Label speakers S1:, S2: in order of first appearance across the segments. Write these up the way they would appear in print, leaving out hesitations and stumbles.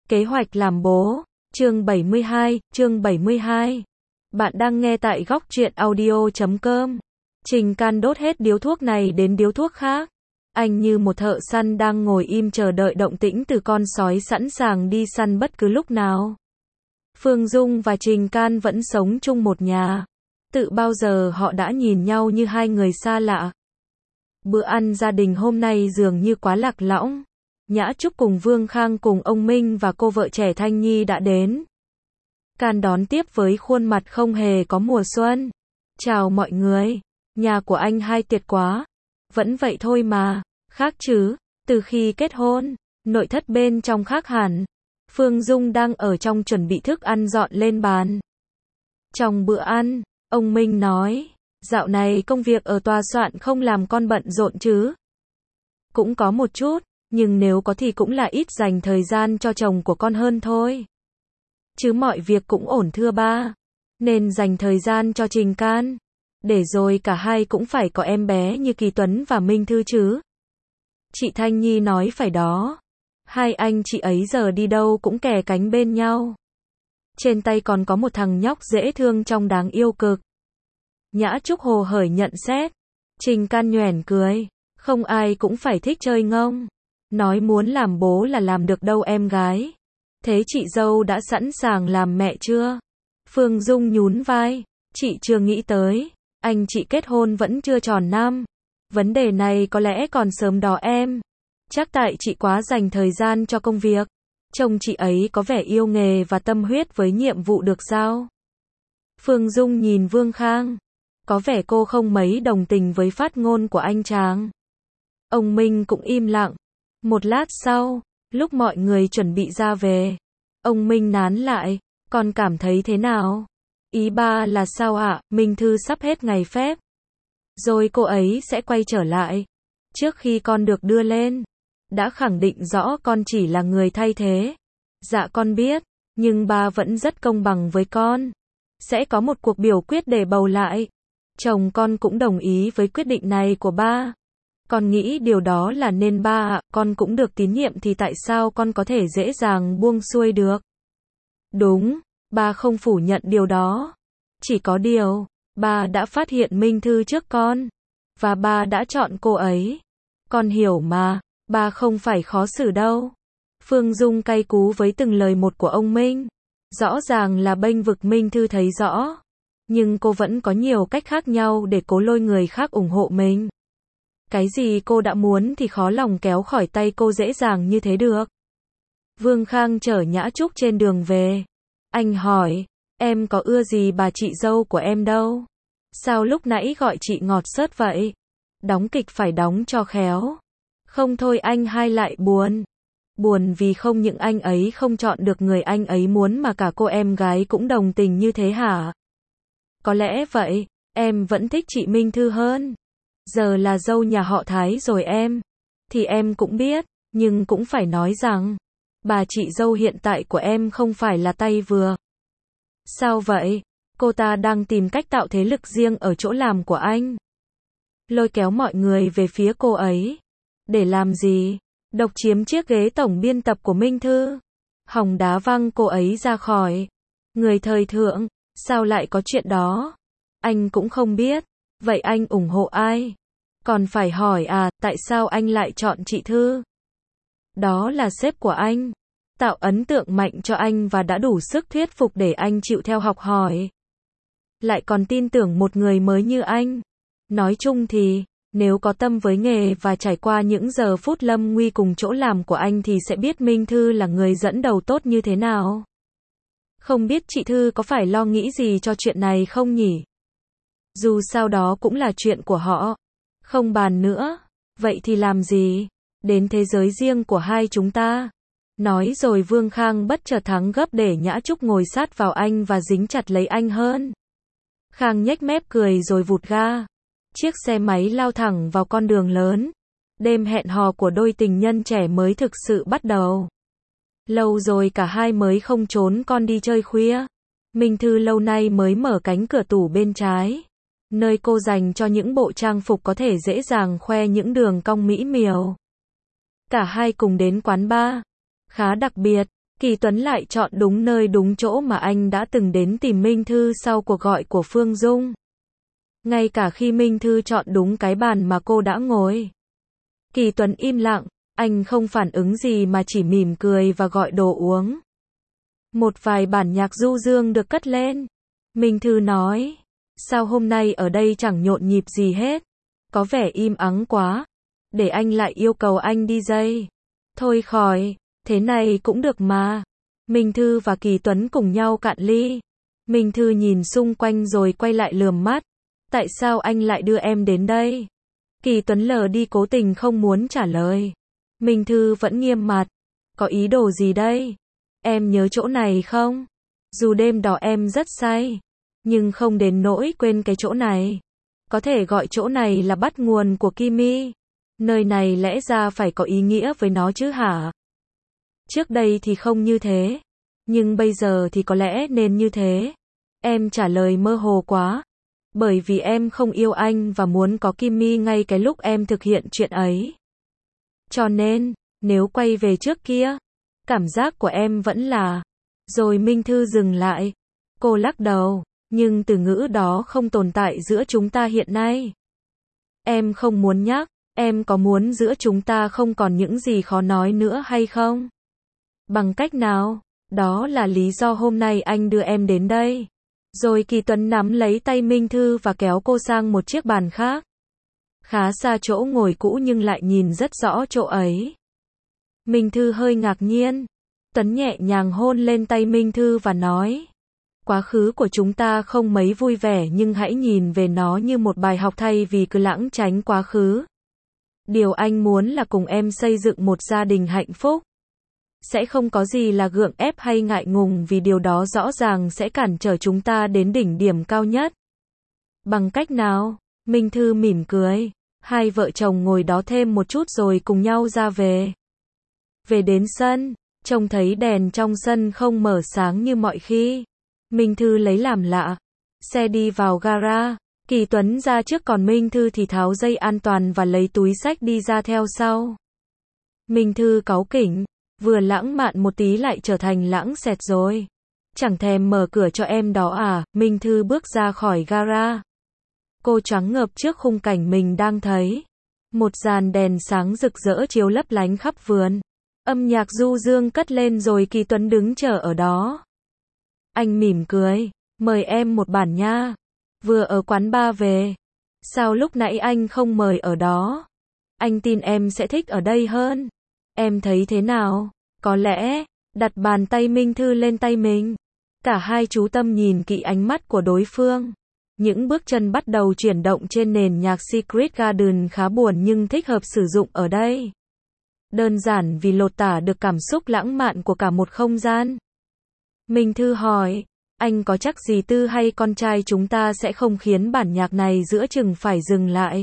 S1: Kế hoạch làm bố, chương 72. Bạn đang nghe tại góc truyện audio.com. Trình Can đốt hết điếu thuốc này đến điếu thuốc khác. Anh như một thợ săn đang ngồi im chờ đợi động tĩnh từ con sói sẵn sàng đi săn bất cứ lúc nào. Phương Dung và Trình Can vẫn sống chung một nhà. Tự bao giờ họ đã nhìn nhau như hai người xa lạ. Bữa ăn gia đình hôm nay dường như quá lạc lõng. Nhã Trúc cùng Vương Khang cùng ông Minh và cô vợ trẻ Thanh Nhi đã đến. Can đón tiếp với khuôn mặt không hề có mùa xuân. Chào mọi người, nhà của anh hai tuyệt quá. Vẫn vậy thôi mà, khác chứ, từ khi kết hôn, nội thất bên trong khác hẳn. Phương Dung đang ở trong chuẩn bị thức ăn dọn lên bàn. Trong bữa ăn, ông Minh nói, dạo này công việc ở tòa soạn không làm con bận rộn chứ? Cũng có một chút, nhưng nếu có thì cũng là ít dành thời gian cho chồng của con hơn thôi. Chứ mọi việc cũng ổn thưa ba. Nên dành thời gian cho Trình Can. Để rồi cả hai cũng phải có em bé như Kỳ Tuấn và Minh Thư chứ. Chị Thanh Nhi nói phải đó. Hai anh chị ấy giờ đi đâu cũng kè cánh bên nhau. Trên tay còn có một thằng nhóc dễ thương trông đáng yêu cực. Nhã Trúc hồ hởi nhận xét. Trình Can nhoẻn cười. Không ai cũng phải thích chơi ngông. Nói muốn làm bố là làm được đâu em gái. Thế chị dâu đã sẵn sàng làm mẹ chưa? Phương Dung nhún vai. Chị chưa nghĩ tới. Anh chị kết hôn vẫn chưa tròn năm. Vấn đề này có lẽ còn sớm đó em. Chắc tại chị quá dành thời gian cho công việc. Chồng chị ấy có vẻ yêu nghề và tâm huyết với nhiệm vụ được giao. Phương Dung nhìn Vương Khang. Có vẻ cô không mấy đồng tình với phát ngôn của anh chàng. Ông Minh cũng im lặng. Một lát sau, lúc mọi người chuẩn bị ra về, ông Minh nán lại, con cảm thấy thế nào? Ý ba là sao ạ? Minh Thư sắp hết ngày phép. Rồi cô ấy sẽ quay trở lại. Trước khi con được đưa lên, đã khẳng định rõ con chỉ là người thay thế. Dạ con biết, nhưng ba vẫn rất công bằng với con. Sẽ có một cuộc biểu quyết để bầu lại. Chồng con cũng đồng ý với quyết định này của ba. Con nghĩ điều đó là nên ba ạ, con cũng được tín nhiệm thì tại sao con có thể dễ dàng buông xuôi được? Đúng, ba không phủ nhận điều đó. Chỉ có điều, ba đã phát hiện Minh Thư trước con. Và ba đã chọn cô ấy. Con hiểu mà, ba không phải khó xử đâu. Phương Dung cay cú với từng lời một của ông Minh. Rõ ràng là bênh vực Minh Thư thấy rõ. Nhưng cô vẫn có nhiều cách khác nhau để cố lôi người khác ủng hộ mình. Cái gì cô đã muốn thì khó lòng kéo khỏi tay cô dễ dàng như thế được. Vương Khang chở Nhã Trúc trên đường về. Anh hỏi, em có ưa gì bà chị dâu của em đâu? Sao lúc nãy gọi chị ngọt xớt vậy? Đóng kịch phải đóng cho khéo. Không thôi anh hai lại buồn. Buồn vì không những anh ấy không chọn được người anh ấy muốn mà cả cô em gái cũng đồng tình như thế hả? Có lẽ vậy, em vẫn thích chị Minh Thư hơn. Giờ là dâu nhà họ Thái rồi em. Thì em cũng biết, nhưng cũng phải nói rằng, bà chị dâu hiện tại của em không phải là tay vừa. Sao vậy? Cô ta đang tìm cách tạo thế lực riêng ở chỗ làm của anh. Lôi kéo mọi người về phía cô ấy. Để làm gì? Độc chiếm chiếc ghế tổng biên tập của Minh Thư. Hòng đá văng cô ấy ra khỏi. Người thời thượng, sao lại có chuyện đó? Anh cũng không biết. Vậy anh ủng hộ ai? Còn phải hỏi à, tại sao anh lại chọn chị Thư? Đó là sếp của anh. Tạo ấn tượng mạnh cho anh và đã đủ sức thuyết phục để anh chịu theo học hỏi. Lại còn tin tưởng một người mới như anh. Nói chung thì, nếu có tâm với nghề và trải qua những giờ phút lâm nguy cùng chỗ làm của anh thì sẽ biết Minh Thư là người dẫn đầu tốt như thế nào. Không biết chị Thư có phải lo nghĩ gì cho chuyện này không nhỉ? Dù sao đó cũng là chuyện của họ. Không bàn nữa. Vậy thì làm gì? Đến thế giới riêng của hai chúng ta. Nói rồi Vương Khang bất chợt thắng gấp để Nhã Trúc ngồi sát vào anh và dính chặt lấy anh hơn. Khang nhếch mép cười rồi vụt ga. Chiếc xe máy lao thẳng vào con đường lớn. Đêm hẹn hò của đôi tình nhân trẻ mới thực sự bắt đầu. Lâu rồi cả hai mới không trốn con đi chơi khuya. Minh Thư lâu nay mới mở cánh cửa tủ bên trái. Nơi cô dành cho những bộ trang phục có thể dễ dàng khoe những đường cong mỹ miều. Cả hai cùng đến quán bar. Khá đặc biệt, Kỳ Tuấn lại chọn đúng nơi đúng chỗ mà anh đã từng đến tìm Minh Thư sau cuộc gọi của Phương Dung. Ngay cả khi Minh Thư chọn đúng cái bàn mà cô đã ngồi. Kỳ Tuấn im lặng, anh không phản ứng gì mà chỉ mỉm cười và gọi đồ uống. Một vài bản nhạc du dương được cất lên. Minh Thư nói, sao hôm nay ở đây chẳng nhộn nhịp gì hết, có vẻ im ắng quá, để anh lại yêu cầu anh DJ. Thôi khỏi, thế này cũng được mà. Minh Thư và Kỳ Tuấn cùng nhau cạn ly. Minh Thư nhìn xung quanh rồi quay lại lườm mắt. Tại sao anh lại đưa em đến đây? Kỳ Tuấn lờ đi cố tình không muốn trả lời. Minh Thư vẫn nghiêm mặt. Có ý đồ gì đây? Em nhớ chỗ này không? Dù đêm đó em rất say, nhưng không đến nỗi quên cái chỗ này. Có thể gọi chỗ này là bắt nguồn của Kimi. Nơi này lẽ ra phải có ý nghĩa với nó chứ hả? Trước đây thì không như thế, nhưng bây giờ thì có lẽ nên như thế. Em trả lời mơ hồ quá. Bởi vì em không yêu anh và muốn có Kimi ngay cái lúc em thực hiện chuyện ấy. Cho nên, nếu quay về trước kia, cảm giác của em vẫn là... Rồi Minh Thư dừng lại. Cô lắc đầu, nhưng từ ngữ đó không tồn tại giữa chúng ta hiện nay. Em không muốn nhắc, em có muốn giữa chúng ta không còn những gì khó nói nữa hay không? Bằng cách nào? Đó là lý do hôm nay anh đưa em đến đây. Rồi Kỳ Tuấn nắm lấy tay Minh Thư và kéo cô sang một chiếc bàn khác. Khá xa chỗ ngồi cũ nhưng lại nhìn rất rõ chỗ ấy. Minh Thư hơi ngạc nhiên. Tuấn nhẹ nhàng hôn lên tay Minh Thư và nói. Quá khứ của chúng ta không mấy vui vẻ nhưng hãy nhìn về nó như một bài học thay vì cứ lảng tránh quá khứ. Điều anh muốn là cùng em xây dựng một gia đình hạnh phúc. Sẽ không có gì là gượng ép hay ngại ngùng vì điều đó rõ ràng sẽ cản trở chúng ta đến đỉnh điểm cao nhất. Bằng cách nào? Minh Thư mỉm cười. Hai vợ chồng ngồi đó thêm một chút rồi cùng nhau ra về. Về đến sân, trông thấy đèn trong sân không mở sáng như mọi khi. Minh Thư lấy làm lạ. Xe đi vào gara. Kỳ Tuấn ra trước còn Minh Thư thì tháo dây an toàn và lấy túi xách đi ra theo sau. Minh Thư cáu kỉnh. Vừa lãng mạn một tí lại trở thành lãng xẹt rồi. Chẳng thèm mở cửa cho em đó à? Minh Thư bước ra khỏi gara. Cô choáng ngợp trước khung cảnh mình đang thấy. Một dàn đèn sáng rực rỡ chiếu lấp lánh khắp vườn. Âm nhạc du dương cất lên rồi Kỳ Tuấn đứng chờ ở đó. Anh mỉm cười. Mời em một bản nha. Vừa ở quán bar về. Sao lúc nãy anh không mời ở đó? Anh tin em sẽ thích ở đây hơn. Em thấy thế nào? Có lẽ, đặt bàn tay Minh Thư lên tay mình. Cả hai chú tâm nhìn kỹ ánh mắt của đối phương. Những bước chân bắt đầu chuyển động trên nền nhạc Secret Garden khá buồn nhưng thích hợp sử dụng ở đây. Đơn giản vì lột tả được cảm xúc lãng mạn của cả một không gian. Minh Thư hỏi, anh có chắc gì Tư hay con trai chúng ta sẽ không khiến bản nhạc này giữa chừng phải dừng lại?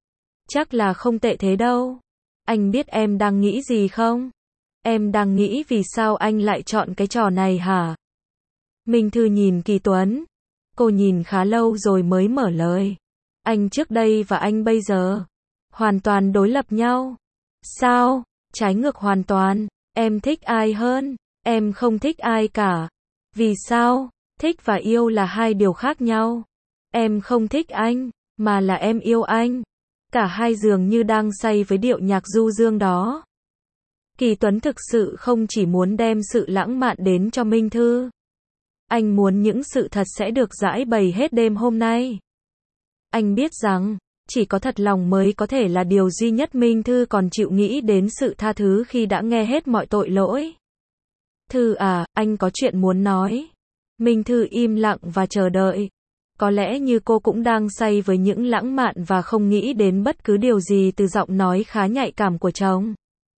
S1: Chắc là không tệ thế đâu. Anh biết em đang nghĩ gì không? Em đang nghĩ vì sao anh lại chọn cái trò này hả? Minh Thư nhìn Kỳ Tuấn. Cô nhìn khá lâu rồi mới mở lời. Anh trước đây và anh bây giờ hoàn toàn đối lập nhau. Sao? Trái ngược hoàn toàn. Em thích ai hơn? Em không thích ai cả. Vì sao? Thích và yêu là hai điều khác nhau. Em không thích anh, mà là em yêu anh. Cả hai dường như đang say với điệu nhạc du dương đó. Kỳ Tuấn thực sự không chỉ muốn đem sự lãng mạn đến cho Minh Thư. Anh muốn những sự thật sẽ được giãi bày hết đêm hôm nay. Anh biết rằng, chỉ có thật lòng mới có thể là điều duy nhất Minh Thư còn chịu nghĩ đến sự tha thứ khi đã nghe hết mọi tội lỗi. Thư à, anh có chuyện muốn nói. Minh Thư im lặng và chờ đợi. Có lẽ như cô cũng đang say với những lãng mạn và không nghĩ đến bất cứ điều gì từ giọng nói khá nhạy cảm của chồng.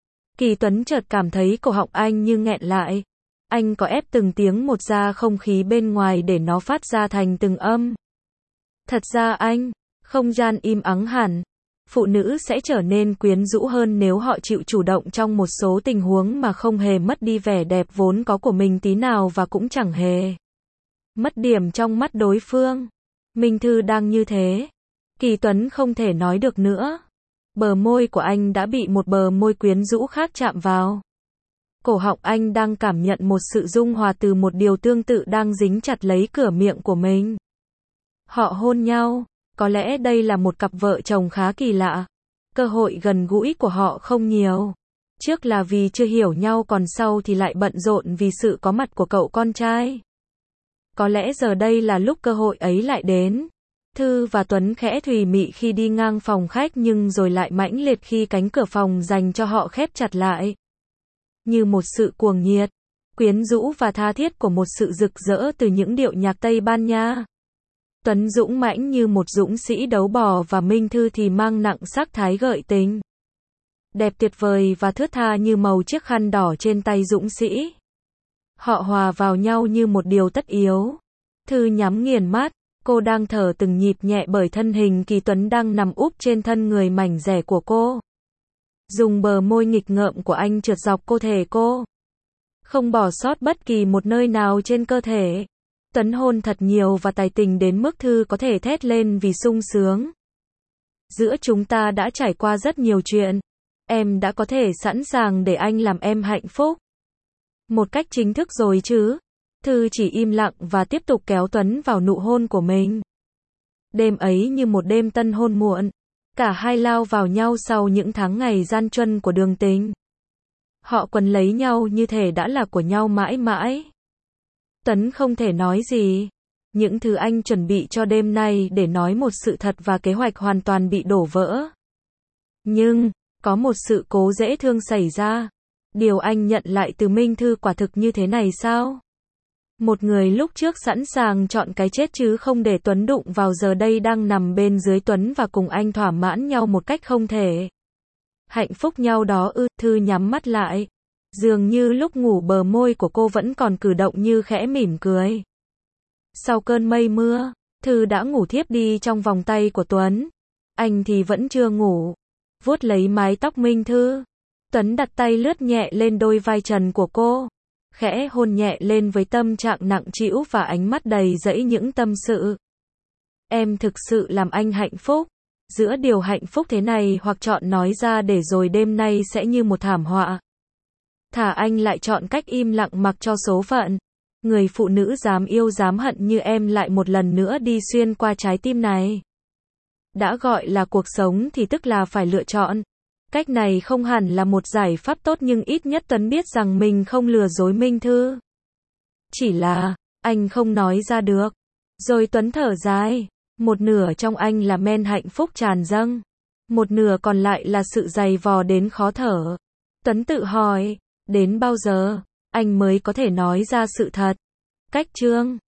S1: Kỳ Tuấn chợt cảm thấy cổ họng anh như nghẹn lại. Anh có ép từng tiếng một ra không khí bên ngoài để nó phát ra thành từng âm. Thật ra anh, không gian im ắng hẳn. Phụ nữ sẽ trở nên quyến rũ hơn nếu họ chịu chủ động trong một số tình huống mà không hề mất đi vẻ đẹp vốn có của mình tí nào và cũng chẳng hề mất điểm trong mắt đối phương. Minh Thư đang như thế. Kỳ Tuấn không thể nói được nữa. Bờ môi của anh đã bị một bờ môi quyến rũ khác chạm vào. Cổ họng anh đang cảm nhận một sự dung hòa từ một điều tương tự đang dính chặt lấy cửa miệng của mình. Họ hôn nhau, có lẽ đây là một cặp vợ chồng khá kỳ lạ. Cơ hội gần gũi của họ không nhiều. Trước là vì chưa hiểu nhau, còn sau thì lại bận rộn vì sự có mặt của cậu con trai. Có lẽ giờ đây là lúc cơ hội ấy lại đến. Thư và Tuấn khẽ thùy mị khi đi ngang phòng khách, nhưng rồi lại mãnh liệt khi cánh cửa phòng dành cho họ khép chặt lại. Như một sự cuồng nhiệt, quyến rũ và tha thiết của một sự rực rỡ từ những điệu nhạc Tây Ban Nha. Tuấn dũng mãnh như một dũng sĩ đấu bò, và Minh Thư thì mang nặng sắc thái gợi tình. Đẹp tuyệt vời và thướt tha như màu chiếc khăn đỏ trên tay dũng sĩ. Họ hòa vào nhau như một điều tất yếu. Thư nhắm nghiền mắt, cô đang thở từng nhịp nhẹ bởi thân hình Kỳ Tuấn đang nằm úp trên thân người mảnh dẻ của cô. Dùng bờ môi nghịch ngợm của anh trượt dọc cơ thể cô, không bỏ sót bất kỳ một nơi nào trên cơ thể. Tuấn hôn thật nhiều và tài tình đến mức Thư có thể thét lên vì sung sướng. Giữa chúng ta đã trải qua rất nhiều chuyện. Em đã có thể sẵn sàng để anh làm em hạnh phúc. Một cách chính thức rồi chứ? Thư chỉ im lặng và tiếp tục kéo Tuấn vào nụ hôn của mình. Đêm ấy như một đêm tân hôn muộn. Cả hai lao vào nhau sau những tháng ngày gian truân của đường tình. Họ quấn lấy nhau như thể đã là của nhau mãi mãi. Tuấn không thể nói gì. Những thứ anh chuẩn bị cho đêm nay để nói một sự thật và kế hoạch hoàn toàn bị đổ vỡ. Nhưng, có một sự cố dễ thương xảy ra. Điều anh nhận lại từ Minh Thư quả thực như thế này sao? Một người lúc trước sẵn sàng chọn cái chết chứ không để Tuấn đụng vào, giờ đây đang nằm bên dưới Tuấn và cùng anh thỏa mãn nhau một cách không thể. Hạnh phúc nhau đó ư? Thư nhắm mắt lại. Dường như lúc ngủ bờ môi của cô vẫn còn cử động như khẽ mỉm cười. Sau cơn mây mưa, Thư đã ngủ thiếp đi trong vòng tay của Tuấn. Anh thì vẫn chưa ngủ. Vuốt lấy mái tóc Minh Thư, Tuấn đặt tay lướt nhẹ lên đôi vai trần của cô, khẽ hôn nhẹ lên với tâm trạng nặng trĩu và ánh mắt đầy dẫy những tâm sự. Em thực sự làm anh hạnh phúc. Giữa điều hạnh phúc thế này hoặc chọn nói ra để rồi đêm nay sẽ như một thảm họa. Thà anh lại chọn cách im lặng mặc cho số phận. Người phụ nữ dám yêu dám hận như em lại một lần nữa đi xuyên qua trái tim này. Đã gọi là cuộc sống thì tức là phải lựa chọn. Cách này không hẳn là một giải pháp tốt, nhưng ít nhất Tuấn biết rằng mình không lừa dối Minh Thư. Chỉ là, anh không nói ra được. Rồi Tuấn thở dài. Một nửa trong anh là men hạnh phúc tràn dâng. Một nửa còn lại là sự dày vò đến khó thở. Tuấn tự hỏi, đến bao giờ anh mới có thể nói ra sự thật? Cách chương